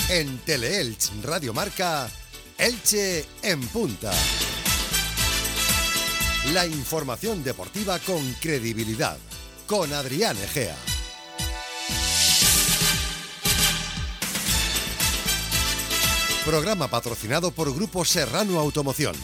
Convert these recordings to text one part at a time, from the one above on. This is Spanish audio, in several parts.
En Teleelch Radio Marca, Elche en Punta. La información deportiva con credibilidad, con Adrián Egea. Programa patrocinado por Grupo Serrano Automoción.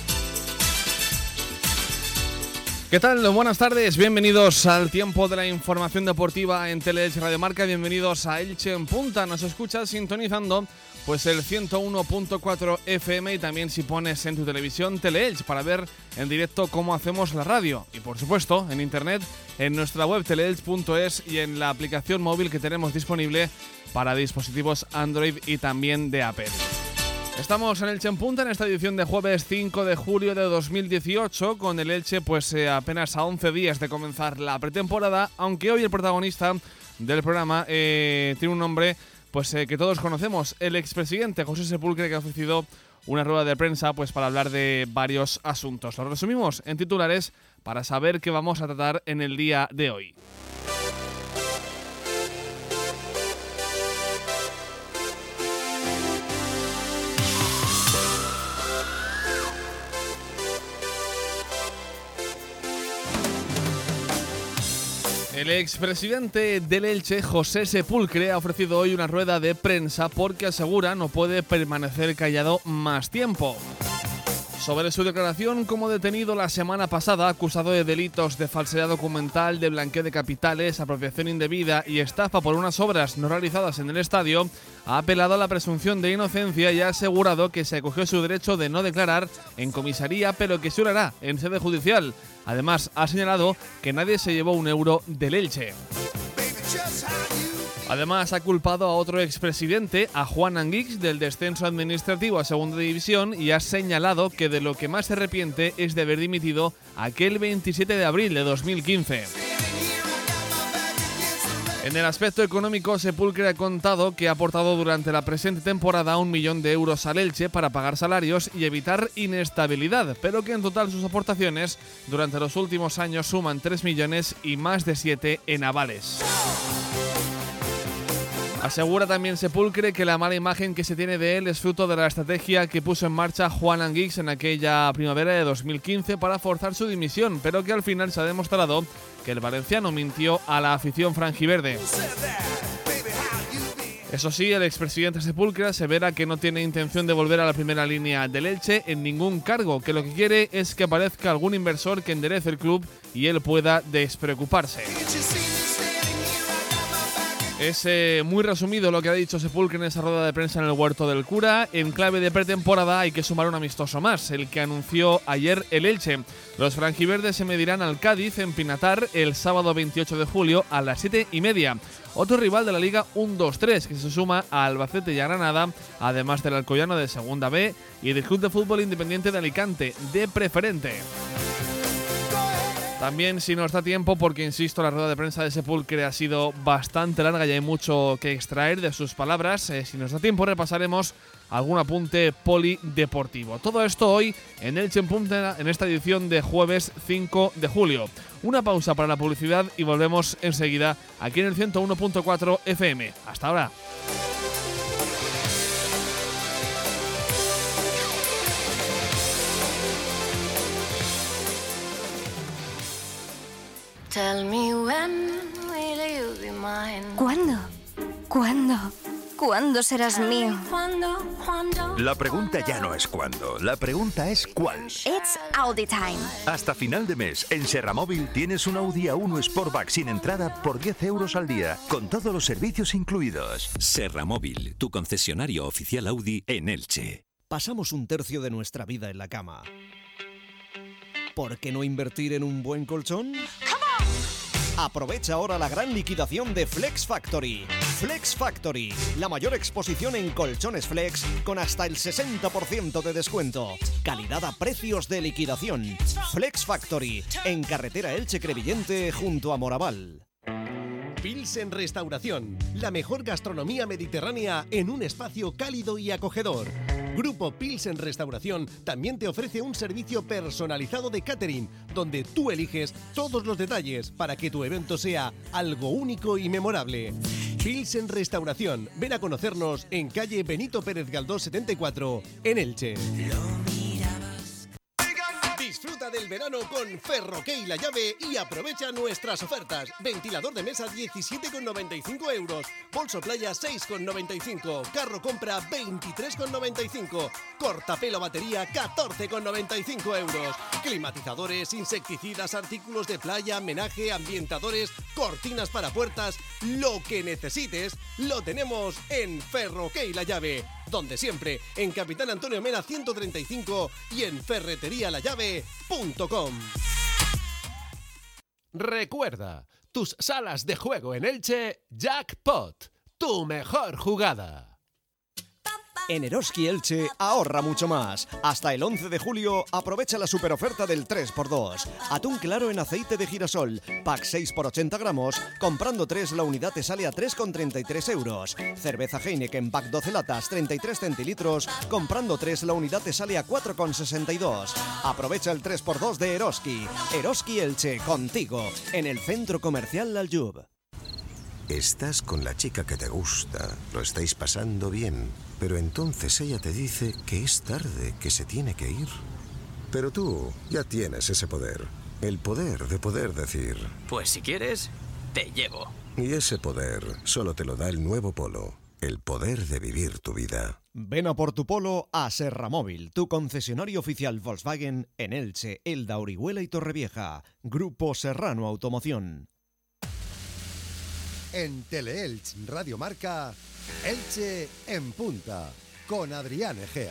¿Qué tal? Buenas tardes, bienvenidos al tiempo de la información deportiva en Teleelch Radio Marca, bienvenidos a Elche en Punta. Nos escuchas sintonizando pues el 101.4 FM y también si pones en tu televisión Teleelch para ver en directo cómo hacemos la radio. Y por supuesto en internet, en nuestra web teleelch.es y en la aplicación móvil que tenemos disponible para dispositivos Android y también de Apple. Estamos en Elche en Punta en esta edición de jueves 5 de julio de 2018 con el Elche apenas a 11 días de comenzar la pretemporada, aunque hoy el protagonista del programa tiene un nombre que todos conocemos, el expresidente José Sepulcre, que ha ofrecido una rueda de prensa para hablar de varios asuntos. Lo resumimos en titulares para saber qué vamos a tratar en el día de hoy. El expresidente del Elche, José Sepulcre, ha ofrecido hoy una rueda de prensa porque asegura no puede permanecer callado más tiempo. Sobre su declaración como detenido la semana pasada, acusado de delitos de falsedad documental, de blanqueo de capitales, apropiación indebida y estafa por unas obras no realizadas en el estadio, ha apelado a la presunción de inocencia y ha asegurado que se acogió su derecho de no declarar en comisaría, pero que se lo hará en sede judicial. Además, ha señalado que nadie se llevó un euro del Elche. Además, ha culpado a otro expresidente, a Juan Anguix, del descenso administrativo a segunda división y ha señalado que de lo que más se arrepiente es de haber dimitido aquel 27 de abril de 2015. En el aspecto económico, Sepulcre ha contado que ha aportado durante la presente temporada 1 millón de euros al Elche para pagar salarios y evitar inestabilidad, pero que en total sus aportaciones durante los últimos años suman 3 millones y más de 7 en avales. Asegura también Sepulcre que la mala imagen que se tiene de él es fruto de la estrategia que puso en marcha Juan Anguix en aquella primavera de 2015 para forzar su dimisión, pero que al final se ha demostrado que el valenciano mintió a la afición franjiverde. Eso sí, el expresidente Sepulcre asevera que no tiene intención de volver a la primera línea del Elche en ningún cargo, que lo que quiere es que aparezca algún inversor que enderece el club y él pueda despreocuparse. Es muy resumido lo que ha dicho Sepulcre en esa rueda de prensa en el Huerto del Cura. En clave de pretemporada hay que sumar un amistoso más, el que anunció ayer el Elche. Los franjiverdes se medirán al Cádiz en Pinatar el sábado 28 de julio a las 7:30. Otro rival de la Liga 1-2-3 que se suma a Albacete y a Granada, además del Alcoyano de Segunda B y del Club de Fútbol Independiente de Alicante, de Preferente. También, si nos da tiempo, porque insisto, la rueda de prensa de Sepulcre ha sido bastante larga y hay mucho que extraer de sus palabras, si nos da tiempo repasaremos algún apunte polideportivo. Todo esto hoy en Elche en Punta, en esta edición de jueves 5 de julio. Una pausa para la publicidad y volvemos enseguida aquí en el 101.4 FM. Hasta ahora. ¿Cuándo? ¿Cuándo serás mío? La pregunta ya no es cuándo, la pregunta es cuál. It's Audi time. Hasta final de mes, en Serramóvil tienes un Audi A1 Sportback sin entrada por 10 euros al día, con todos los servicios incluidos. Serramóvil, tu concesionario oficial Audi en Elche. Pasamos un tercio de nuestra vida en la cama. ¿Por qué no invertir en un buen colchón? Aprovecha ahora la gran liquidación de Flex Factory. Flex Factory, la mayor exposición en colchones flex con hasta el 60% de descuento. Calidad a precios de liquidación. Flex Factory, en carretera Elche-Crevillente junto a Moraval. Pilsen Restauración, la mejor gastronomía mediterránea en un espacio cálido y acogedor. Grupo Pilsen Restauración también te ofrece un servicio personalizado de catering, donde tú eliges todos los detalles para que tu evento sea algo único y memorable. Pilsen Restauración. Ven a conocernos en calle Benito Pérez Galdós 74, en Elche. Disfruta del verano con Ferroquey La Llave y aprovecha nuestras ofertas. Ventilador de mesa 17,95 euros. Bolso playa 6,95. Carro compra 23,95. Cortapelo batería 14,95 euros. Climatizadores, insecticidas, artículos de playa, menaje, ambientadores, cortinas para puertas. Lo que necesites lo tenemos en Ferroquey La Llave. Donde siempre, en Capitán Antonio Mena 135 y en ferreterialallave.com. Recuerda, tus salas de juego en Elche, Jackpot, tu mejor jugada. En Eroski Elche ahorra mucho más. Hasta el 11 de julio aprovecha la superoferta del 3x2. Atún claro en aceite de girasol, pack 6 por 80 gramos. Comprando 3 la unidad te sale a 3,33 euros. Cerveza Heineken pack 12 latas, 33 centilitros. Comprando 3 la unidad te sale a 4,62. Aprovecha el 3x2 de Eroski. Eroski Elche, contigo. En el Centro Comercial Aljub. Estás con la chica que te gusta, lo estáis pasando bien, pero entonces ella te dice que es tarde, que se tiene que ir. Pero tú ya tienes ese poder, el poder de poder decir... Pues si quieres, te llevo. Y ese poder solo te lo da el nuevo Polo, el poder de vivir tu vida. Ven a por tu Polo a Serramóvil, tu concesionario oficial Volkswagen en Elche, Elda, Orihuela y Torrevieja. Grupo Serrano Automoción. En Teleelch Radio Marca, Elche en Punta, con Adrián Egea.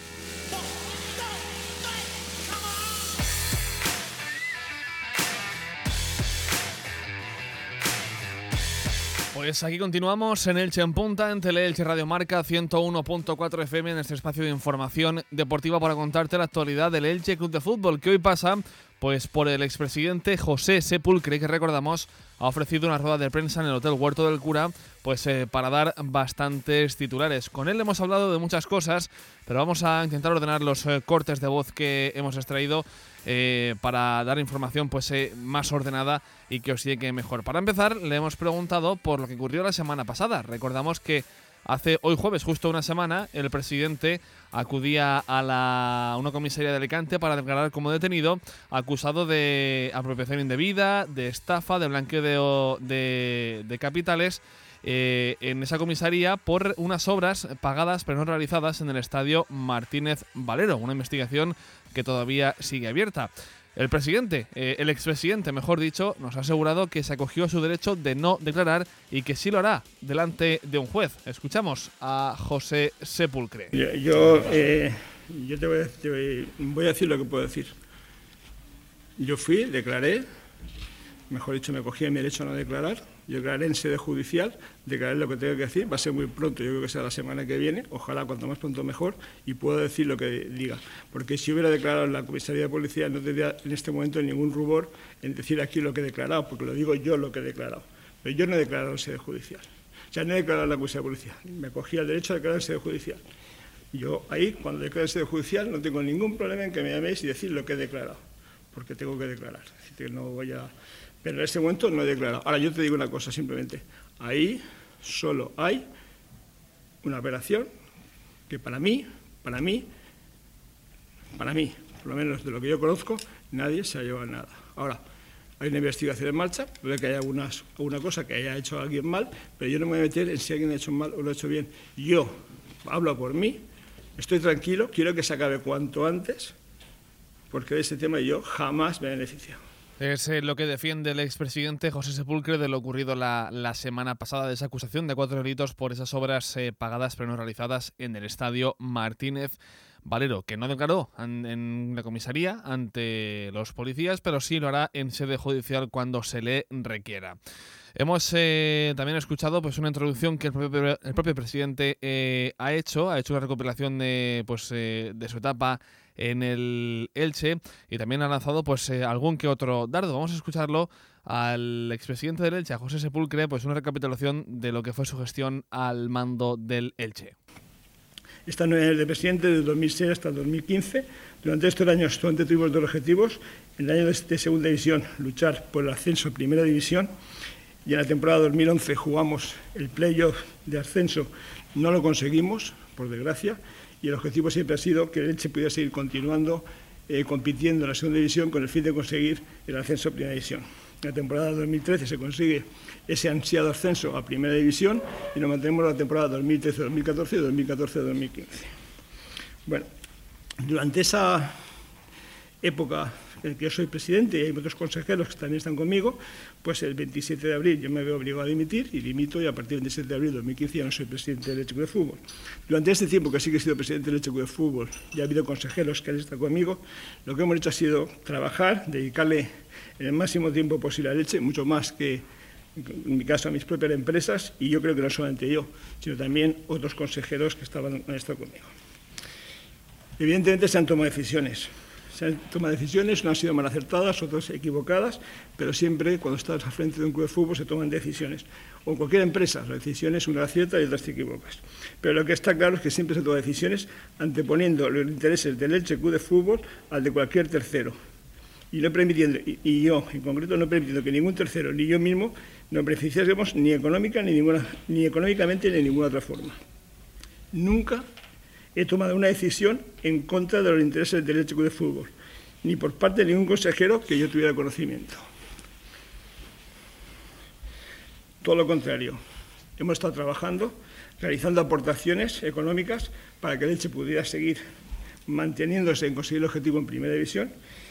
Pues aquí continuamos en Elche en Punta, en Teleelch Radio Marca 101.4 FM, en este espacio de información deportiva para contarte la actualidad del Elche Club de Fútbol, que hoy pasa pues por el expresidente José Sepulcre, que recordamos ha ofrecido una rueda de prensa en el Hotel Huerto del Cura pues para dar bastantes titulares. Con él hemos hablado de muchas cosas, pero vamos a intentar ordenar los cortes de voz que hemos extraído para dar información pues más ordenada y que os llegue mejor. Para empezar, le hemos preguntado por lo que ocurrió la semana pasada. Recordamos que hoy jueves, justo una semana, el presidente acudía a una comisaría de Alicante para declarar como detenido, acusado de apropiación indebida, de estafa, de blanqueo de capitales en esa comisaría por unas obras pagadas pero no realizadas en el estadio Martínez Valero, una investigación que todavía sigue abierta. El presidente, el expresidente, mejor dicho, nos ha asegurado que se acogió a su derecho de no declarar y que sí lo hará delante de un juez. Escuchamos a José Sepulcre. Yo te voy a decir lo que puedo decir. Yo fui, declaré, mejor dicho, me cogí a mi derecho a no declarar. Yo declaré en sede judicial, declaré lo que tengo que decir, va a ser muy pronto, yo creo que será la semana que viene, ojalá cuanto más pronto mejor, y puedo decir lo que diga. Porque si hubiera declarado en la comisaría de policía, no tendría en este momento ningún rubor en decir aquí lo que he declarado, porque lo digo yo lo que he declarado. Pero yo no he declarado en sede judicial. O sea, no he declarado en la comisaría de policía. Me cogí al derecho a declarar en sede judicial. Yo ahí, cuando declaro en sede judicial, no tengo ningún problema en que me llaméis y decir lo que he declarado, porque tengo que declarar. Así que no voy a... Pero en este momento no he declarado. Ahora, yo te digo una cosa simplemente. Ahí solo hay una operación que para mí, por lo menos de lo que yo conozco, nadie se ha llevado nada. Ahora, hay una investigación en marcha, puede que haya alguna cosa que haya hecho alguien mal, pero yo no me voy a meter en si alguien ha hecho mal o lo ha hecho bien. Yo hablo por mí, estoy tranquilo, quiero que se acabe cuanto antes, porque de ese tema yo jamás me beneficio. Es lo que defiende el expresidente José Sepulcre de lo ocurrido la semana pasada, de esa acusación de 4 delitos por esas obras pagadas pero no realizadas en el estadio Martínez Valero, que no declaró en la comisaría ante los policías, pero sí lo hará en sede judicial cuando se le requiera. Hemos también escuchado pues una introducción que el propio presidente ha hecho una recopilación de su etapa en el Elche y también ha lanzado pues algún que otro dardo. Vamos a escucharlo al expresidente del Elche, a José Sepulcre, pues una recapitulación de lo que fue su gestión al mando del Elche. Esta no es de presidente desde 2006 hasta el 2015. Durante estos años solamente tuvimos 2 objetivos. En el año de segunda división, luchar por el ascenso a primera división. y en la temporada 2011 jugamos el playoff de ascenso, no lo conseguimos, por desgracia, y el objetivo siempre ha sido que el Elche pudiera seguir continuando compitiendo en la segunda división con el fin de conseguir el ascenso a primera división. En la temporada 2013 se consigue ese ansiado ascenso a primera división y nos mantenemos la temporada 2013-2014 y 2014-2015. Bueno, durante esa época en que yo soy presidente y hay otros consejeros que también están conmigo, pues el 27 de abril yo me veo obligado a dimitir y dimito, y a partir del 27 de abril de 2015 ya no soy presidente del Elche Club de Fútbol. Durante este tiempo que sí que he sido presidente del Elche Club de Fútbol y ha habido consejeros que han estado conmigo, lo que hemos hecho ha sido trabajar, dedicarle en el máximo tiempo posible al Elche, mucho más que en mi caso a mis propias empresas, y yo creo que no solamente yo, sino también otros consejeros que han estado conmigo. Evidentemente se han tomado decisiones. Se han tomado decisiones, no han sido mal acertadas, otras equivocadas, pero siempre cuando estás al frente de un club de fútbol se toman decisiones. O en cualquier empresa, las decisiones una acierta y otras te equivocas. Pero lo que está claro es que siempre se toman decisiones anteponiendo los intereses del Elche Club de Fútbol al de cualquier tercero. Y no permitiendo, y yo en concreto no permitiendo que ningún tercero ni yo mismo nos beneficiásemos ni económicamente ni de ninguna otra forma. Nunca he tomado una decisión en contra de los intereses del Elche Club de Fútbol, ni por parte de ningún consejero que yo tuviera conocimiento. Todo lo contrario, hemos estado trabajando, realizando aportaciones económicas para que el Elche pudiera seguir manteniéndose en conseguir el objetivo en primera división.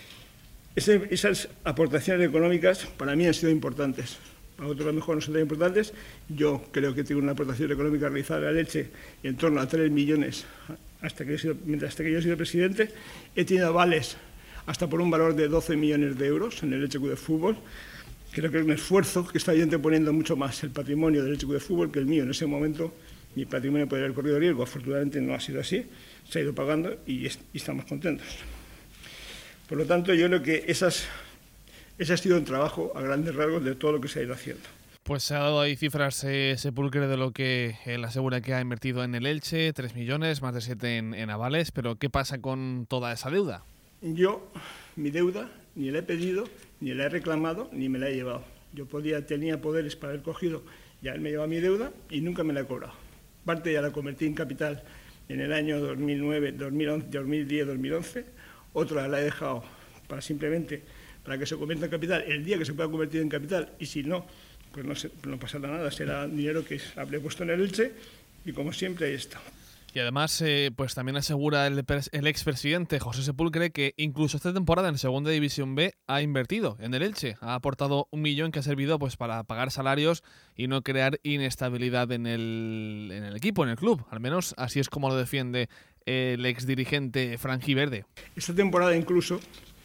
Esas aportaciones económicas para mí han sido importantes. Para otros a lo mejor no son tan importantes. Yo creo que tengo una aportación económica realizada al Elche en torno a 3 millones mientras que yo he sido presidente. He tenido avales hasta por un valor de 12 millones de euros en el Elche Club de Fútbol. Creo que es un esfuerzo que está poniendo mucho más el patrimonio del Elche Club de Fútbol que el mío. En ese momento mi patrimonio podría haber corrido riesgo. Afortunadamente no ha sido así. Se ha ido pagando y estamos contentos. Por lo tanto, yo creo que ese ha sido el trabajo a grandes rasgos de todo lo que se ha ido haciendo. Pues se ha dado ahí cifras Sepúlcre de lo que él asegura que ha invertido en el Elche, 3 millones, más de 7 en avales, pero ¿qué pasa con toda esa deuda? Yo, mi deuda, ni la he pedido, ni la he reclamado, ni me la he llevado. Yo tenía poderes para haber cogido y haberme llevado mi deuda y nunca me la he cobrado. Parte ya la convertí en capital en el año 2009, 2010, 2011, otra la he dejado para que se convierta en capital el día que se pueda convertir en capital, y si no, pues no pasará nada, será dinero que habré puesto en el Elche y como siempre ahí está. Y además, pues también asegura el expresidente José Sepúlcre que incluso esta temporada en Segunda División B ha invertido en el Elche, ha aportado 1 millón que ha servido pues para pagar salarios y no crear inestabilidad en el equipo, en el club. Al menos así es como lo defiende el exdirigente franjiverde. Esta temporada incluso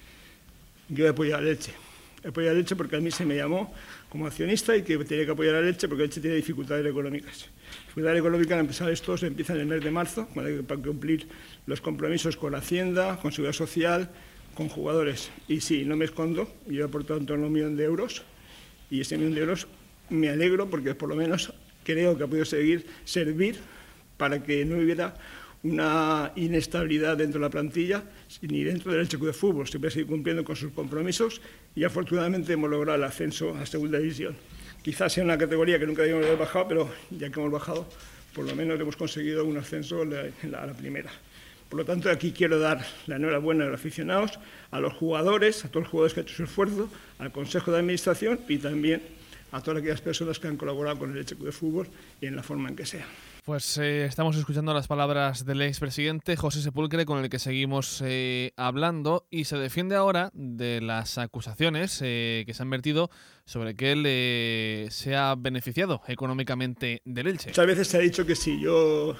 yo he apoyado al Elche. He apoyado al Elche porque a mí se me llamó como accionista y que tenía que apoyar al Elche porque el Elche tiene dificultades económicas. Dificultades económicas empiezan en el mes de marzo, para cumplir los compromisos con Hacienda, con Seguridad Social, con jugadores. Y sí, no me escondo, yo he aportado en torno a 1 millón de euros y ese 1 millón de euros me alegro porque por lo menos creo que ha podido servir para que no hubiera una inestabilidad dentro de la plantilla ni dentro del Elche Club de Fútbol. Siempre ha seguido cumpliendo con sus compromisos y afortunadamente hemos logrado el ascenso a Segunda División. Quizás sea una categoría que nunca debíamos haber bajado, pero ya que hemos bajado, por lo menos hemos conseguido un ascenso a la primera. Por lo tanto, aquí quiero dar la enhorabuena a los aficionados, a los jugadores, a todos los jugadores que han hecho su esfuerzo, al Consejo de Administración y también a todas aquellas personas que han colaborado con el Elche Club de Fútbol y en la forma en que sea. Pues estamos escuchando las palabras del expresidente José Sepúlcre, con el que seguimos hablando, y se defiende ahora de las acusaciones que se han vertido sobre que él se ha beneficiado económicamente del Elche. Muchas veces se ha dicho que si yo,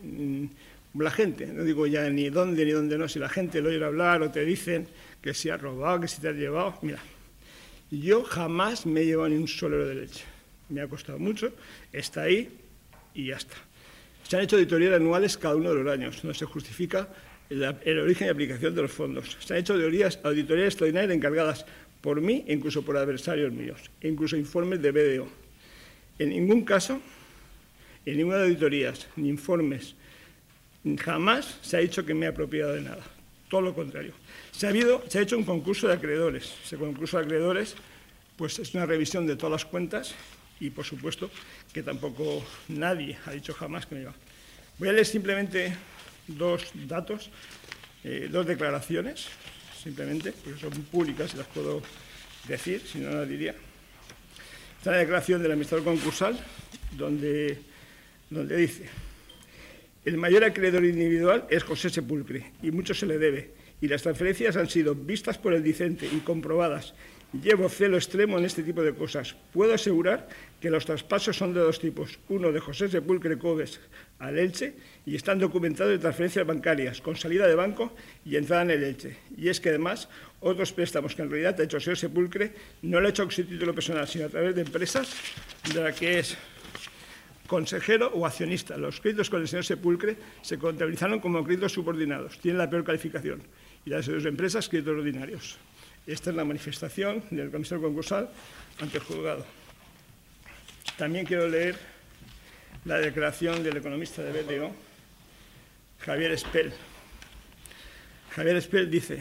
la gente, no digo ya ni dónde no, si la gente lo oye hablar o te dicen que si has robado, que si te has llevado, mira, yo jamás me he llevado ni un solo euro del Elche. Me ha costado mucho, está ahí y ya está. Se han hecho auditorías anuales cada uno de los años, donde se justifica el origen y aplicación de los fondos. Se han hecho auditorías extraordinarias encargadas por mí e incluso por adversarios míos, e incluso informes de BDO. En ningún caso, en ninguna de auditorías ni informes, jamás se ha dicho que me he apropiado de nada. Todo lo contrario. Se ha hecho un concurso de acreedores. Ese concurso de acreedores pues es una revisión de todas las cuentas y, por supuesto, que tampoco nadie ha dicho jamás que me iba. Voy a leer simplemente dos datos, dos declaraciones, simplemente, porque son públicas y las puedo decir, si no las diría. Está la declaración del administrador concursal, donde dice: el mayor acreedor individual es José Sepulcre, y mucho se le debe, y las transferencias han sido vistas por el dicente y comprobadas. Llevo celo extremo en este tipo de cosas. Puedo asegurar que los traspasos son de dos tipos. Uno de José Sepulcre Coves al Elche, y están documentados de transferencias bancarias, con salida de banco y entrada en el Elche. Y es que además, otros préstamos que en realidad ha hecho el señor Sepulcre, no lo ha hecho con su título personal, sino a través de empresas de la que es consejero o accionista. Los créditos con el señor Sepulcre se contabilizaron como créditos subordinados. Tienen la peor calificación. Y las de sus empresas, créditos ordinarios. Esta es la manifestación del comisario concursal ante el juzgado. También quiero leer la declaración del economista de BDO, Javier Espel. Javier Espel dice: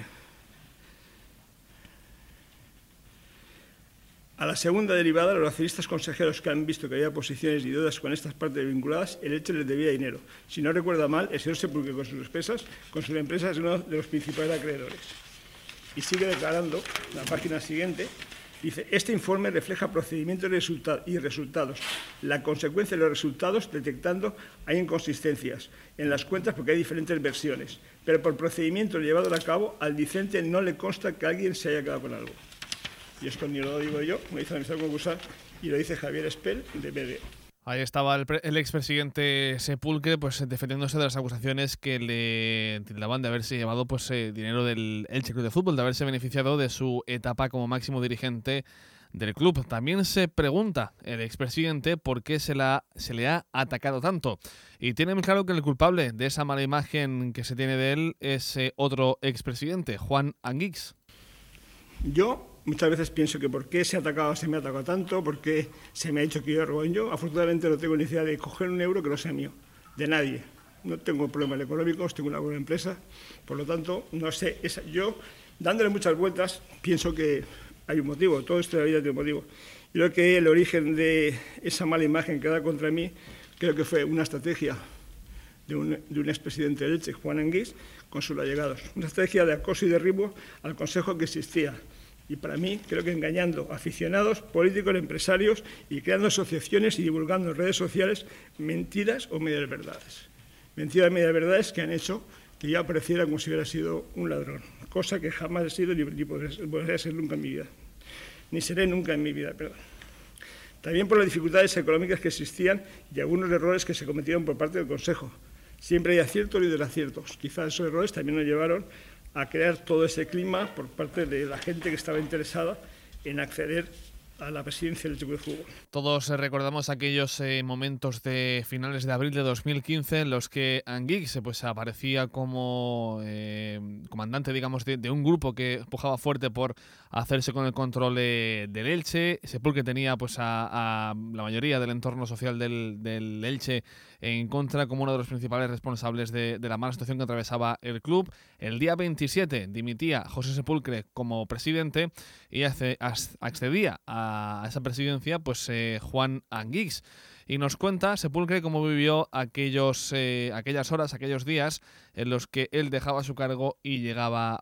a la segunda derivada, los accionistas consejeros que han visto que había posiciones y deudas con estas partes vinculadas, el Elche les debía dinero. Si no recuerdo mal, el señor Sepulcre con sus empresas es uno de los principales acreedores. Y sigue declarando, en la página siguiente, dice: este informe refleja procedimientos y resultados. La consecuencia de los resultados, detectando, hay inconsistencias en las cuentas porque hay diferentes versiones. Pero por procedimientos llevados a cabo, al dicente no le consta que alguien se haya quedado con algo. Y esto ni lo digo yo, me dice el administrador concursal, y lo dice Javier Espel, de BDO. Ahí estaba el expresidente Sepulcre, pues defendiéndose de las acusaciones que le tildaban de haberse llevado pues dinero del Elche Club de Fútbol, de haberse beneficiado de su etapa como máximo dirigente del club. También se pregunta el expresidente por qué se le ha atacado tanto. Y tiene muy claro que el culpable de esa mala imagen que se tiene de él es otro expresidente, Juan Anguix. Yo muchas veces pienso que por qué se me ha atacado tanto, por qué se me ha dicho que yo robo. Yo, afortunadamente, no tengo necesidad de coger un euro que no sea mío, de nadie. No tengo problemas económicos, tengo una buena empresa, por lo tanto, no sé. Yo, dándole muchas vueltas, pienso que hay un motivo, todo esto de la vida tiene un motivo. Y creo que el origen de esa mala imagen que da contra mí, creo que fue una estrategia de un expresidente del Elche, Juan Anguix, con sus allegados. Una estrategia de acoso y derribo al consejo que existía. Y para mí, creo que engañando aficionados, políticos, empresarios y creando asociaciones y divulgando en redes sociales mentiras o medias verdades. Mentiras y medias verdades que han hecho que yo apareciera como si hubiera sido un ladrón, cosa que jamás he sido ni podré ser nunca en mi vida. Ni seré nunca en mi vida, perdón. También por las dificultades económicas que existían y algunos errores que se cometieron por parte del Consejo. Siempre hay aciertos y desaciertos. Quizás esos errores también nos llevaron a crear todo ese clima por parte de la gente que estaba interesada en acceder a la presidencia del Elche Club de Fútbol. Todos recordamos aquellos momentos de finales de abril de 2015 en los que Anguix pues aparecía como comandante, digamos, de un grupo que empujaba fuerte por hacerse con el control del Elche. Sepulcre tenía pues a la mayoría del entorno social del Elche en contra como uno de los principales responsables de la mala situación que atravesaba el club. El día 27 dimitía José Sepulcre como presidente y accedía a esa presidencia pues Juan Anguix. Y nos cuenta Sepulcre cómo vivió aquellas horas, aquellos días en los que él dejaba su cargo y llegaba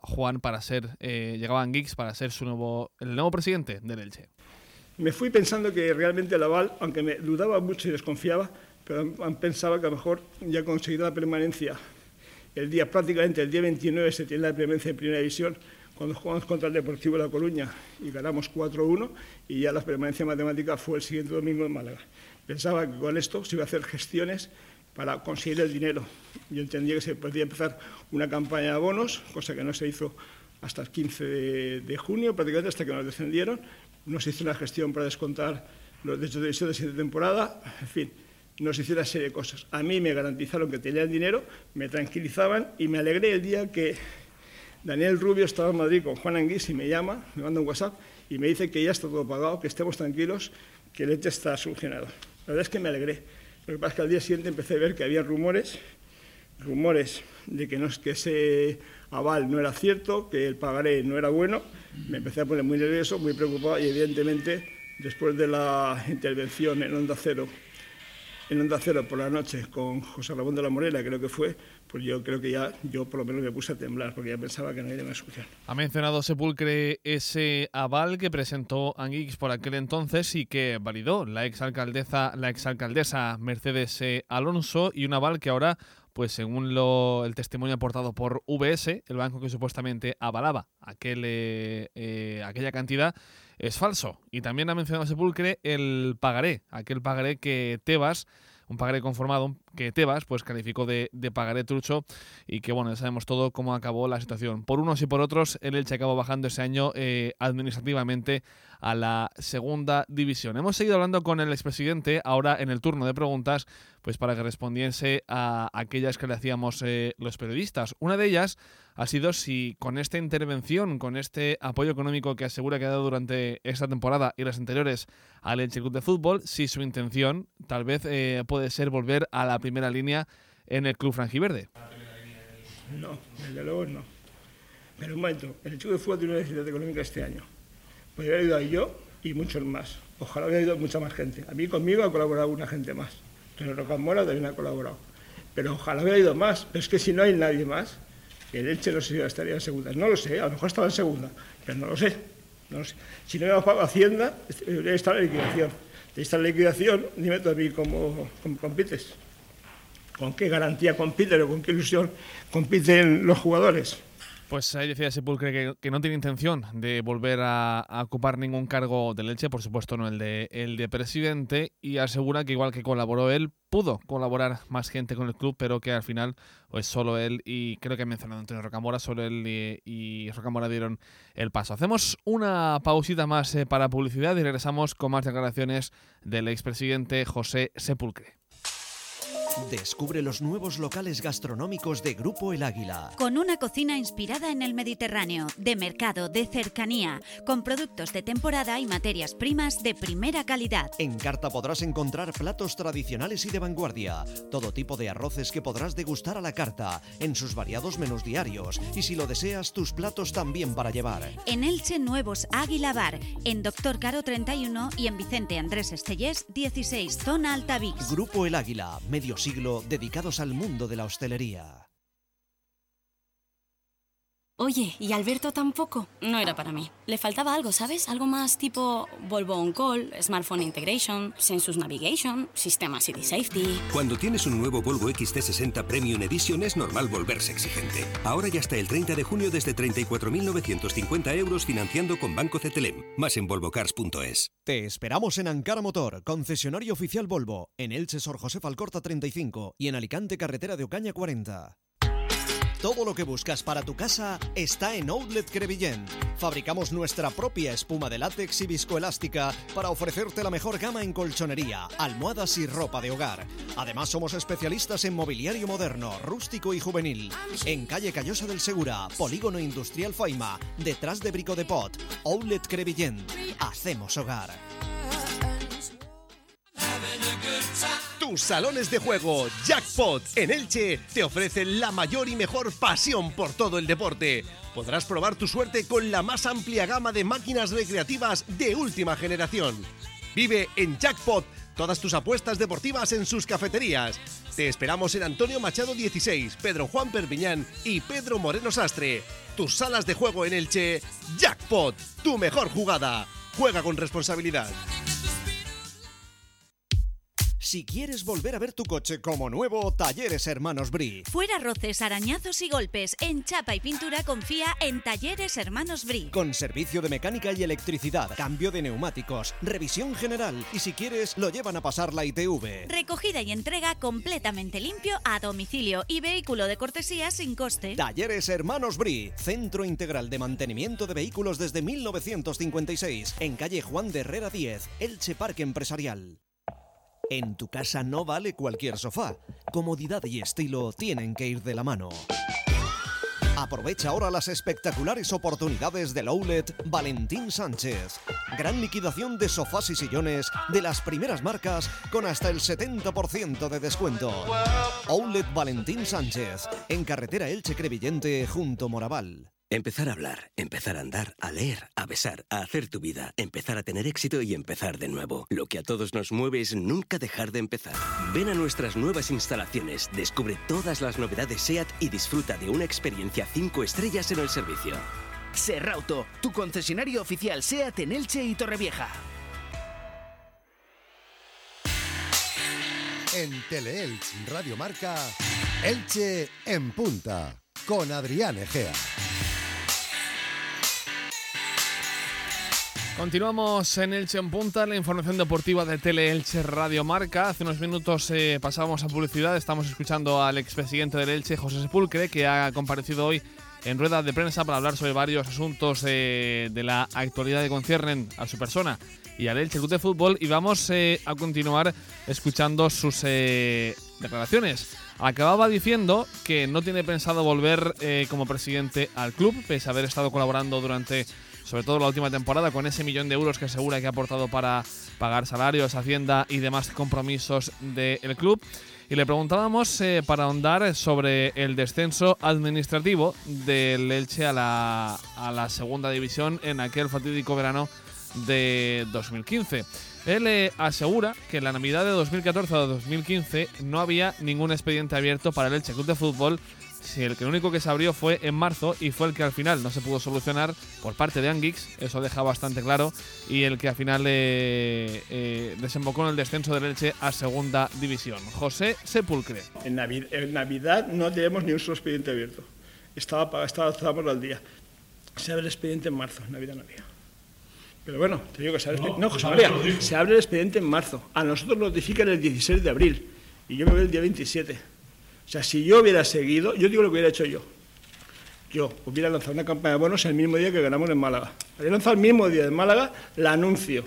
Anguix para ser el nuevo presidente del Elche. Me fui pensando que realmente el aval, aunque me dudaba mucho y desconfiaba, pero pensaba que a lo mejor ya conseguido la permanencia prácticamente el día 29 se tiene la permanencia en Primera División, cuando jugamos contra el Deportivo de La Coruña y ganamos 4-1, y ya la permanencia matemática fue el siguiente domingo en Málaga. Pensaba que con esto se iba a hacer gestiones para conseguir el dinero. Yo entendía que se podía empezar una campaña de abonos, cosa que no se hizo hasta el 15 de junio, prácticamente hasta que nos descendieron. No se hizo una gestión para descontar los derechos de televisión de la siguiente temporada, en fin, no se hizo una serie de cosas. A mí me garantizaron que tenían dinero, me tranquilizaban y me alegré el día que Daniel Rubio estaba en Madrid con Juan Anguix y me llama, me manda un WhatsApp y me dice que ya está todo pagado, que estemos tranquilos, que el Elche está solucionado. La verdad es que me alegré. Lo que pasa es que al día siguiente empecé a ver que había rumores rumores de que ese aval no era cierto, que el pagaré no era bueno, me empecé a poner muy nervioso, muy preocupado y evidentemente después de la intervención en Onda Cero por la noche con José Ramón de la Morena, creo que fue, pues yo creo que yo por lo menos me puse a temblar porque ya pensaba que no había más solución. Ha mencionado Sepulcre ese aval que presentó Anguix por aquel entonces y que validó la exalcaldesa Mercedes Alonso, y un aval que ahora, pues según el testimonio aportado por VS, el banco que supuestamente avalaba aquella cantidad, es falso. Y también ha mencionado Sepulcre el pagaré, aquel pagaré que Tebas, un pagaré conformado que Tebas pues calificó de pagaré trucho, y que bueno, ya sabemos todo cómo acabó la situación. Por unos y por otros, el Elche acabó bajando ese año administrativamente a la segunda división. Hemos seguido hablando con el expresidente, ahora en el turno de preguntas, pues para que respondiese a aquellas que le hacíamos los periodistas. Una de ellas ha sido si con esta intervención, con este apoyo económico que asegura que ha dado durante esta temporada y las anteriores al Elche Club de Fútbol, si su intención tal vez puede ser volver a la primera línea en el club franjiverde. No, desde luego no. Pero un momento, el Club de Fútbol tiene una necesidad económica este año. Pues hubiera ayudado yo y muchos más. Ojalá hubiera ayudado mucha más gente. A mí conmigo ha colaborado una gente más. Antonio Rocamora también ha colaborado. Pero ojalá hubiera ido más. Pero es que si no hay nadie más, el Elche no sé si estaría en segunda. No lo sé, a lo mejor estaba en segunda, pero no lo sé. Si no hubiera pagado Hacienda, debería estar en liquidación. De esta liquidación, dime tú a mí cómo compites. ¿Con qué garantía compiten o con qué ilusión compiten los jugadores? Pues ahí decía Sepulcre que no tiene intención de volver a ocupar ningún cargo del Elche, por supuesto no el de presidente, y asegura que igual que colaboró él, pudo colaborar más gente con el club, pero que al final pues solo él, y creo que ha mencionado Antonio Rocamora, solo él y Rocamora dieron el paso. Hacemos una pausita más para publicidad y regresamos con más declaraciones del expresidente José Sepulcre. Descubre los nuevos locales gastronómicos de Grupo El Águila. Con una cocina inspirada en el Mediterráneo, de mercado, de cercanía, con productos de temporada y materias primas de primera calidad. En carta podrás encontrar platos tradicionales y de vanguardia, todo tipo de arroces que podrás degustar a la carta, en sus variados menús diarios, y si lo deseas, tus platos también para llevar. En Elche, nuevos Águila Bar, en Doctor Caro 31 y en Vicente Andrés Estellés 16, zona Altavix. Grupo El Águila, medio siglo dedicados al mundo de la hostelería. Oye, ¿y Alberto tampoco? No era para mí. Le faltaba algo, ¿sabes? Algo más tipo Volvo On Call, Smartphone Integration, Sensus Navigation, Sistema City Safety... Cuando tienes un nuevo Volvo XT60 Premium Edition es normal volverse exigente. Ahora ya hasta el 30 de junio desde 34.950 euros financiando con Banco CTLM. Más en volvocars.es. Te esperamos en Ankara Motor, concesionario oficial Volvo, en Elche Sor José Alcorta 35 y en Alicante carretera de Ocaña 40. Todo lo que buscas para tu casa está en Outlet Crevillent. Fabricamos nuestra propia espuma de látex y viscoelástica para ofrecerte la mejor gama en colchonería, almohadas y ropa de hogar. Además, somos especialistas en mobiliario moderno, rústico y juvenil. En calle Callosa del Segura, Polígono Industrial Faima, detrás de Brico de Pot. Outlet Crevillent. Hacemos hogar. Tus salones de juego Jackpot en Elche te ofrecen la mayor y mejor pasión por todo el deporte. Podrás probar tu suerte con la más amplia gama de máquinas recreativas de última generación. Vive en Jackpot todas tus apuestas deportivas en sus cafeterías. Te esperamos en Antonio Machado 16, Pedro Juan Perpiñán y Pedro Moreno Sastre. Tus salas de juego en Elche, Jackpot, tu mejor jugada. Juega con responsabilidad. Si quieres volver a ver tu coche como nuevo, Talleres Hermanos Bri. Fuera roces, arañazos y golpes. En chapa y pintura confía en Talleres Hermanos Bri. Con servicio de mecánica y electricidad, cambio de neumáticos, revisión general y si quieres lo llevan a pasar la ITV. Recogida y entrega completamente limpio a domicilio y vehículo de cortesía sin coste. Talleres Hermanos Bri, centro integral de mantenimiento de vehículos desde 1956, en calle Juan de Herrera 10, Elche Parque Empresarial. En tu casa no vale cualquier sofá. Comodidad y estilo tienen que ir de la mano. Aprovecha ahora las espectaculares oportunidades del Outlet Valentín Sánchez. Gran liquidación de sofás y sillones de las primeras marcas con hasta el 70% de descuento. Outlet Valentín Sánchez, en carretera Elche-Crevillente, junto Moraval. Empezar a hablar, empezar a andar, a leer, a besar, a hacer tu vida, empezar a tener éxito y empezar de nuevo. Lo que a todos nos mueve es nunca dejar de empezar. Ven a nuestras nuevas instalaciones, descubre todas las novedades SEAT y disfruta de una experiencia 5 estrellas en el servicio. Serrauto, tu concesionario oficial SEAT en Elche y Torrevieja. En Teleelch Radio Marca, Elche en punta, con Adrián Egea. Continuamos en Elche en punta, la información deportiva de Teleelche Radio Marca. Hace unos minutos pasábamos a publicidad, estamos escuchando al expresidente del Elche, José Sepulcre, que ha comparecido hoy en rueda de prensa para hablar sobre varios asuntos de la actualidad que conciernen a su persona y al Elche Club de Fútbol, y vamos a continuar escuchando sus declaraciones. Acababa diciendo que no tiene pensado volver como presidente al club, pese a haber estado colaborando durante, sobre todo la última temporada, con ese 1 millón de euros que asegura que ha aportado para pagar salarios, hacienda y demás compromisos del club. Y le preguntábamos para ahondar sobre el descenso administrativo del Elche a la segunda división en aquel fatídico verano de 2015. Él asegura que en la Navidad de 2014 o 2015 no había ningún expediente abierto para el Elche Club de Fútbol, si el único que se abrió fue en marzo y fue el que al final no se pudo solucionar por parte de Anguix, eso deja bastante claro, y el que al final desembocó en el descenso del Elche a segunda división. José Sepulcre. En Navidad no tenemos ni un solo expediente abierto. Estábamos al día. Se abre el expediente en marzo, en Navidad no había. Pero bueno, te digo que se abre, se abre el expediente en marzo. A nosotros nos notifican el 16 de abril y yo me voy el día 27. O sea, si yo hubiera seguido, yo digo lo que hubiera hecho yo. Yo hubiera lanzado una campaña de bonos el mismo día que ganamos en Málaga. Habría lanzado el mismo día en Málaga, la anuncio.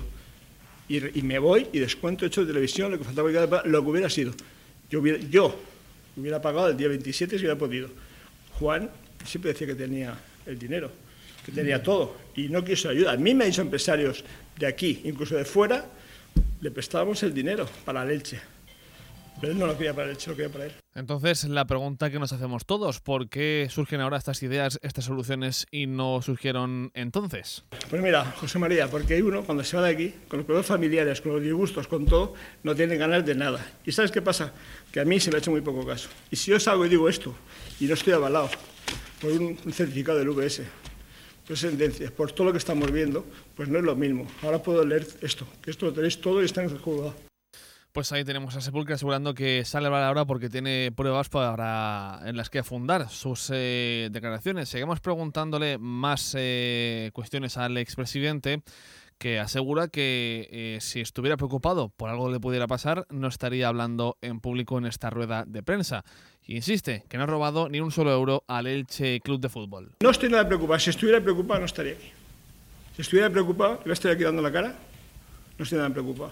Y me voy y descuento hecho de televisión, lo que faltaba, lo que hubiera sido. Yo hubiera pagado el día 27 si hubiera podido. Juan siempre decía que tenía el dinero, que tenía todo, y no quiso ayuda. A mí me han dicho empresarios de aquí, incluso de fuera, le prestábamos el dinero para el Elche. Pero él no lo quería para el Elche, lo quería para él. Entonces, la pregunta que nos hacemos todos, ¿por qué surgen ahora estas ideas, estas soluciones y no surgieron entonces? Pues mira, José María, porque uno cuando se va de aquí, con los problemas familiares, con los disgustos, con todo, no tiene ganas de nada. ¿Y sabes qué pasa? Que a mí se me ha hecho muy poco caso. Y si yo salgo y digo esto, y no estoy avalado por un certificado del VS, por sentencias, por todo lo que estamos viendo, pues no es lo mismo. Ahora puedo leer esto, que esto lo tenéis todo y está en el juzgado. Pues ahí tenemos a Sepulcre asegurando que sale a hablar ahora porque tiene pruebas en las que fundar sus declaraciones. Seguimos preguntándole más cuestiones al expresidente, que asegura que si estuviera preocupado por algo que le pudiera pasar, no estaría hablando en público en esta rueda de prensa. Y insiste que no ha robado ni un solo euro al Elche Club de Fútbol. No estoy nada preocupado. Si estuviera preocupado, no estaría aquí. Si estuviera preocupado, ¿le estaría aquí dando la cara? No estoy nada preocupado.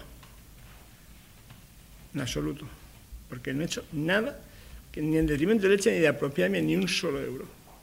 En absoluto. Porque no he hecho nada, que ni en detrimento del Elche ni de apropiarme ni un solo euro.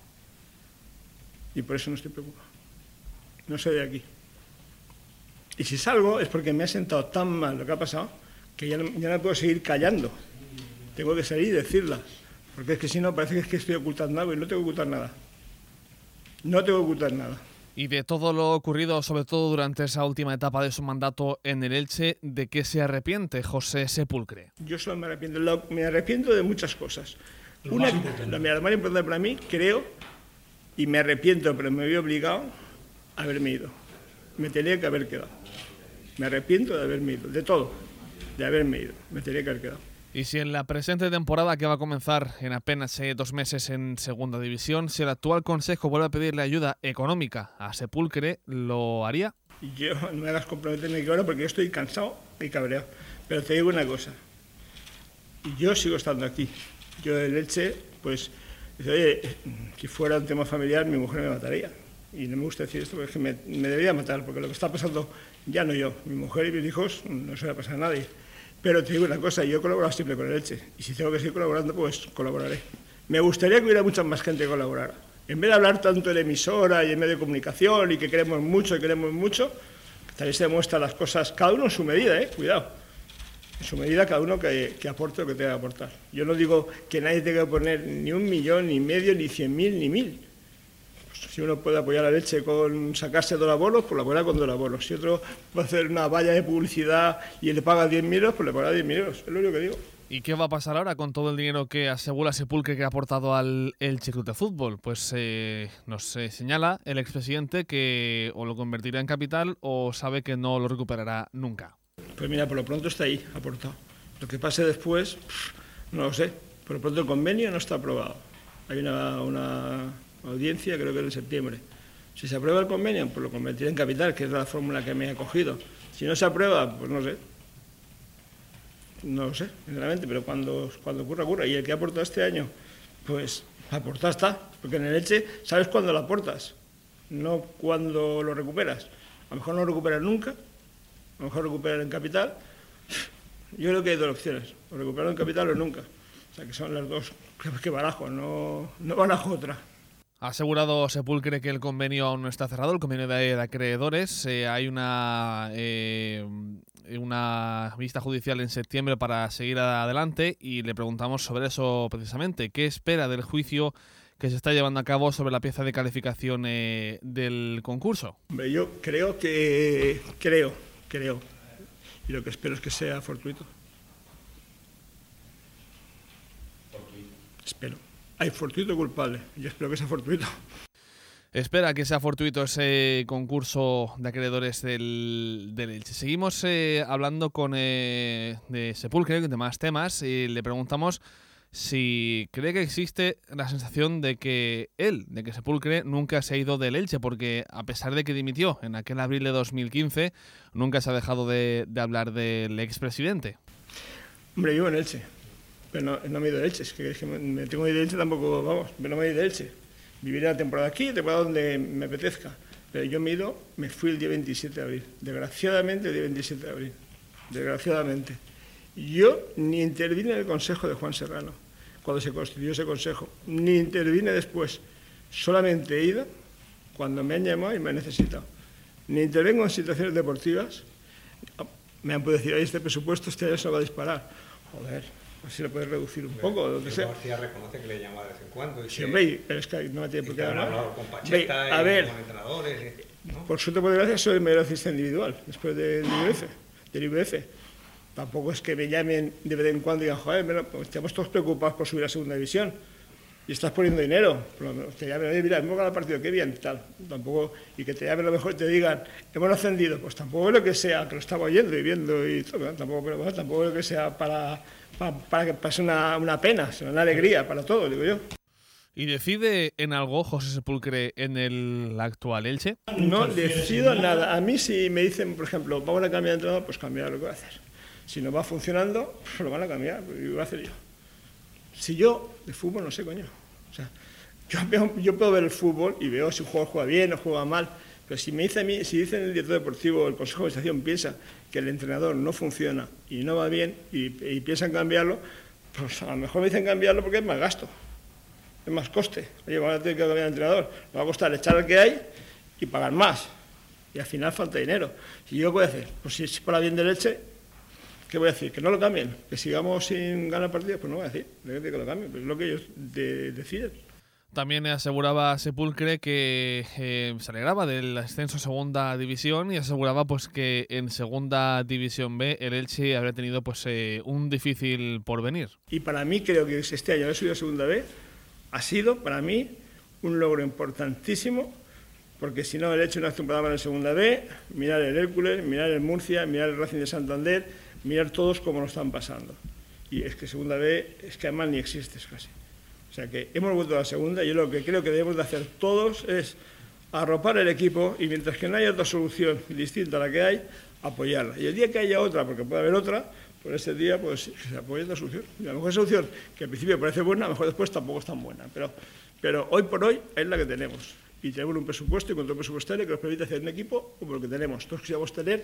Y por eso no estoy preocupado. No soy de aquí. Y si salgo es porque me ha sentado tan mal lo que ha pasado que ya no puedo seguir callando. Tengo que salir y decirla. Porque es que si no parece que estoy ocultando algo y no tengo que ocultar nada. No tengo que ocultar nada. Y de todo lo ocurrido, sobre todo durante esa última etapa de su mandato en el Elche, ¿de qué se arrepiente José Sepulcre? Yo solo me arrepiento de muchas cosas. Lo más importante para mí, creo, y me arrepiento, pero me había obligado a haberme ido. Me tenía que haber quedado. Me arrepiento de haberme ido, de todo, de haberme ido. Me tenía que haber quedado. Y si en la presente temporada, que va a comenzar en apenas 2 meses en segunda división, si el actual consejo vuelve a pedirle ayuda económica a Sepulcre, ¿lo haría? Yo no me hagas comprometerme ahora porque yo estoy cansado y cabreado. Pero te digo una cosa, yo sigo estando aquí. Yo del Elche, pues, oye, si fuera un tema familiar, mi mujer me mataría. Y no me gusta decir esto porque es que me debería matar, porque lo que está pasando ya no yo, mi mujer y mis hijos, no se va a pasar a nadie. Pero te digo una cosa, yo he colaborado siempre con el Elche, y si tengo que seguir colaborando, pues colaboraré. Me gustaría que hubiera mucha más gente que colaborara. En vez de hablar tanto en emisora y en medio de comunicación y que queremos mucho, También se demuestra las cosas, cada uno en su medida, cuidado. En su medida, cada uno que aporte lo que tenga que aportar. Yo no digo que nadie tenga que poner ni 1 millón, ni medio, ni 100.000, ni 1.000. Pues si uno puede apoyar a Elche con sacarse 2 abonos, pues lo apoyará con 2 abonos. Si otro puede hacer una valla de publicidad y le paga 10.000 euros, pues le pagará 10.000 euros. Es lo único que digo. ¿Y qué va a pasar ahora con todo el dinero que asegura Sepulcre que ha aportado al Elche Club de Fútbol? Pues nos señala el expresidente que o lo convertirá en capital o sabe que no lo recuperará nunca. Pues mira, por lo pronto está ahí, aportado. Lo que pase después, no lo sé. Por lo pronto el convenio no está aprobado. Hay una audiencia, creo que es en septiembre. Si se aprueba el convenio, pues lo convertiré en capital, que es la fórmula que me ha cogido. Si no se aprueba, pues no sé. No lo sé, sinceramente, pero cuando ocurra. Y el que ha aportado este año, pues aportado está. Porque en el Elche sabes cuándo lo aportas, no cuándo lo recuperas. A lo mejor no lo recuperas nunca, a lo mejor recuperar en capital. Yo creo que hay 2 opciones, o recuperar en capital o nunca. O sea, que son las 2 que barajo, no barajo otra. Ha asegurado Sepulcre que el convenio aún no está cerrado, el convenio de acreedores. Hay una vista judicial en septiembre para seguir adelante y le preguntamos sobre eso precisamente. ¿Qué espera del juicio que se está llevando a cabo sobre la pieza de calificación del concurso? Hombre, yo creo, y lo que espero es que sea fortuito. Espero. Hay fortuito culpable, yo espero que sea fortuito. Espera que sea fortuito ese concurso de acreedores del Elche. Seguimos hablando de Sepulcre, de más temas, y le preguntamos si cree que existe la sensación de que Sepulcre nunca se ha ido del Elche, porque a pesar de que dimitió en aquel abril de 2015, nunca se ha dejado de hablar del expresidente. Hombre, vivo en Elche, pero no me he ido de Elche, es que me tengo que ir de Elche tampoco, pero no me he ido de Elche. Viviré la temporada aquí, temporada donde me apetezca. Pero yo me fui el día 27 de abril. Desgraciadamente, el día 27 de abril. Desgraciadamente. Yo ni intervine en el consejo de Juan Serrano, cuando se constituyó ese consejo, ni intervine después. Solamente he ido cuando me han llamado y me han necesitado. Ni intervengo en situaciones deportivas. Me han podido decir, este presupuesto este año se va a disparar. Joder. Si lo puedes reducir un poco, lo que sea. García reconoce que le llama de vez en cuando. Sí, hombre, pero es que no me tiene por qué llamar. Con Pacheta, a ver, con entrenadores, ¿no? Por suerte, por desgracia, soy el mayor accionista individual, después del IBF. Tampoco es que me llamen de vez en cuando y digan, joder, pues estamos todos preocupados por subir a segunda división y estás poniendo dinero. Te llamen, oye, mira, hemos ganado el partido, qué bien, tal. Tampoco, y que te llamen a lo mejor y te digan, hemos ascendido, pues tampoco es lo que sea, que lo estamos oyendo y viendo y todo, tampoco es lo que sea para que pase una pena, sino una alegría para todos, digo yo. ¿Y decide en algo José Sepulcre en el actual Elche? No decido nada. A mí si me dicen, por ejemplo, vamos a cambiar de entrenador, pues cambiar lo que voy a hacer. Si no va funcionando, pues lo van a cambiar, y lo voy a hacer yo. Si yo, de fútbol no sé, coño. O sea, yo puedo ver el fútbol y veo si un jugador juega bien o juega mal, pero si me dice a mí, si dicen el director deportivo o el consejo de administración piensa que el entrenador no funciona y no va bien y piensan cambiarlo, pues a lo mejor me dicen cambiarlo porque es más gasto, es más coste. Oye, van a tener que cambiar el entrenador, me va a costar echar al que hay y pagar más. Y al final falta dinero. ¿Y yo qué voy a hacer? Pues si es para bien de Elche, ¿qué voy a decir? ¿Que no lo cambien? ¿Que sigamos sin ganar partidos? Pues no voy a decir, que lo cambien, pues es lo que ellos deciden. También aseguraba Sepulcre que se alegraba del ascenso a segunda división y aseguraba pues que en segunda división B el Elche habría tenido pues un difícil porvenir. Y para mí creo que este año haber subido a segunda B ha sido para mí un logro importantísimo, porque si no el Elche no hace un programa en segunda B, mirar el Hércules, mirar el Murcia, mirar el Racing de Santander, mirar todos cómo lo están pasando. Y es que segunda B es que además ni existes casi. O sea que hemos vuelto a la segunda y yo lo que creo que debemos de hacer todos es arropar el equipo y mientras que no haya otra solución distinta a la que hay, apoyarla. Y el día que haya otra, porque puede haber otra, pues ese día pues se apoya la solución. Y a lo mejor esa solución, que al principio parece buena, a lo mejor después tampoco es tan buena. Pero hoy por hoy es la que tenemos. Y tenemos un presupuesto y control presupuestario que nos permite hacer un equipo como lo que tenemos. Todos quisiéramos tener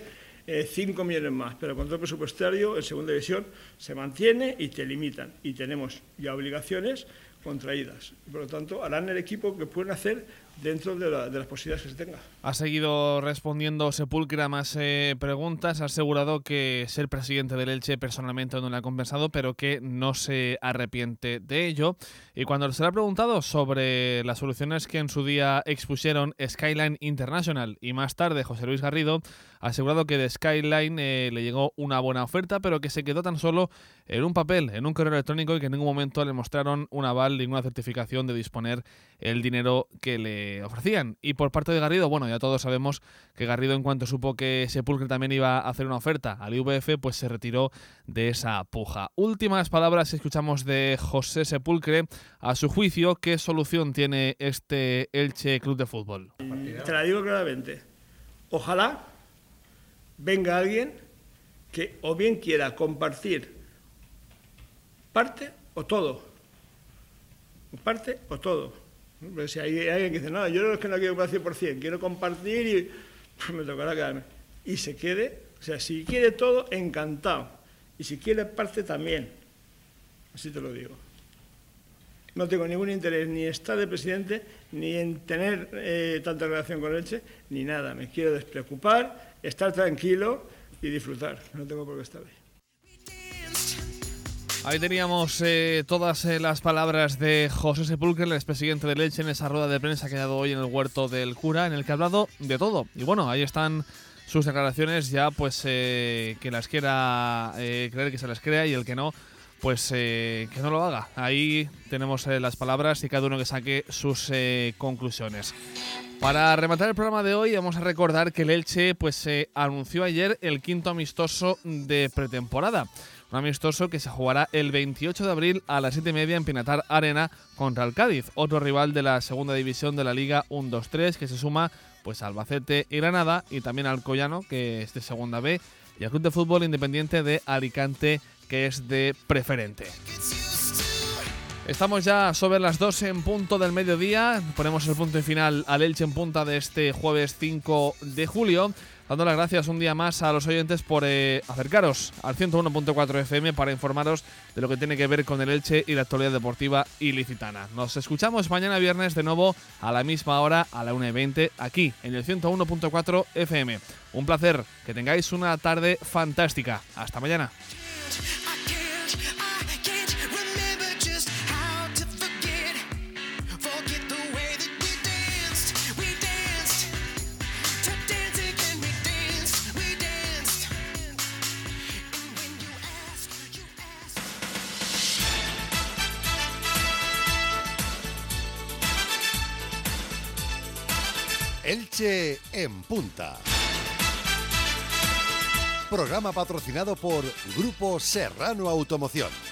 5 millones más, pero el control presupuestario en segunda división se mantiene y te limitan. Y tenemos ya obligaciones contraídas. Y por lo tanto, harán el equipo que pueden hacer dentro de las posibilidades que se tenga. Ha seguido respondiendo Sepúlcre a más preguntas. Ha asegurado que ser presidente del Elche personalmente no le ha compensado, pero que no se arrepiente de ello. Y cuando se le ha preguntado sobre las soluciones que en su día expusieron Skyline International y más tarde José Luis Garrido, ha asegurado que de Skyline le llegó una buena oferta, pero que se quedó tan solo en un papel, en un correo electrónico, y que en ningún momento le mostraron un aval, ninguna certificación de disponer el dinero que le ofrecían. Y por parte de Garrido, bueno, ya todos sabemos que Garrido, en cuanto supo que Sepúlcre también iba a hacer una oferta al IVF, pues se retiró de esa puja. Últimas palabras que escuchamos de José Sepúlcre. A su juicio, ¿qué solución tiene este Elche Club de Fútbol? Te la digo claramente. Ojalá venga alguien que o bien quiera compartir parte o todo. Parte o todo. Pero si hay alguien que dice, no, yo es que no quiero compartir 100%, quiero compartir y pues me tocará quedarme. Y se quede, o sea, si quiere todo, encantado. Y si quiere parte, también. Así te lo digo. No tengo ningún interés ni en estar de presidente, ni en tener tanta relación con Elche, ni nada. Me quiero despreocupar, estar tranquilo y disfrutar. No tengo por qué estar ahí. Ahí teníamos todas las palabras de José Sepúlcre, el expresidente del Elche, en esa rueda de prensa que ha dado hoy en el Huerto del Cura, en el que ha hablado de todo. Y bueno, ahí están sus declaraciones, ya pues que las quiera creer, que se las crea, y el que no, pues que no lo haga. Ahí tenemos las palabras y cada uno que saque sus conclusiones. Para rematar el programa de hoy, vamos a recordar que el Elche pues anunció ayer el 5º amistoso de pretemporada. Un amistoso que se jugará el 28 de abril a las 7:30 en Pinatar Arena contra el Cádiz, otro rival de la segunda división de la Liga 1-2-3, que se suma pues a Albacete y Granada, y también al Alcoyano, que es de segunda B, y al Club de Fútbol Independiente de Alicante, que es de preferente. Estamos ya sobre las 2 en punto del mediodía. Ponemos el punto y final al Elche en Punta de este jueves 5 de julio. Dando las gracias un día más a los oyentes por acercaros al 101.4 FM para informaros de lo que tiene que ver con el Elche y la actualidad deportiva ilicitana. Nos escuchamos mañana viernes de nuevo a la misma hora, a la 1:20, aquí en el 101.4 FM. Un placer, que tengáis una tarde fantástica. Hasta mañana. Elche en Punta. Programa patrocinado por Grupo Serrano Automoción.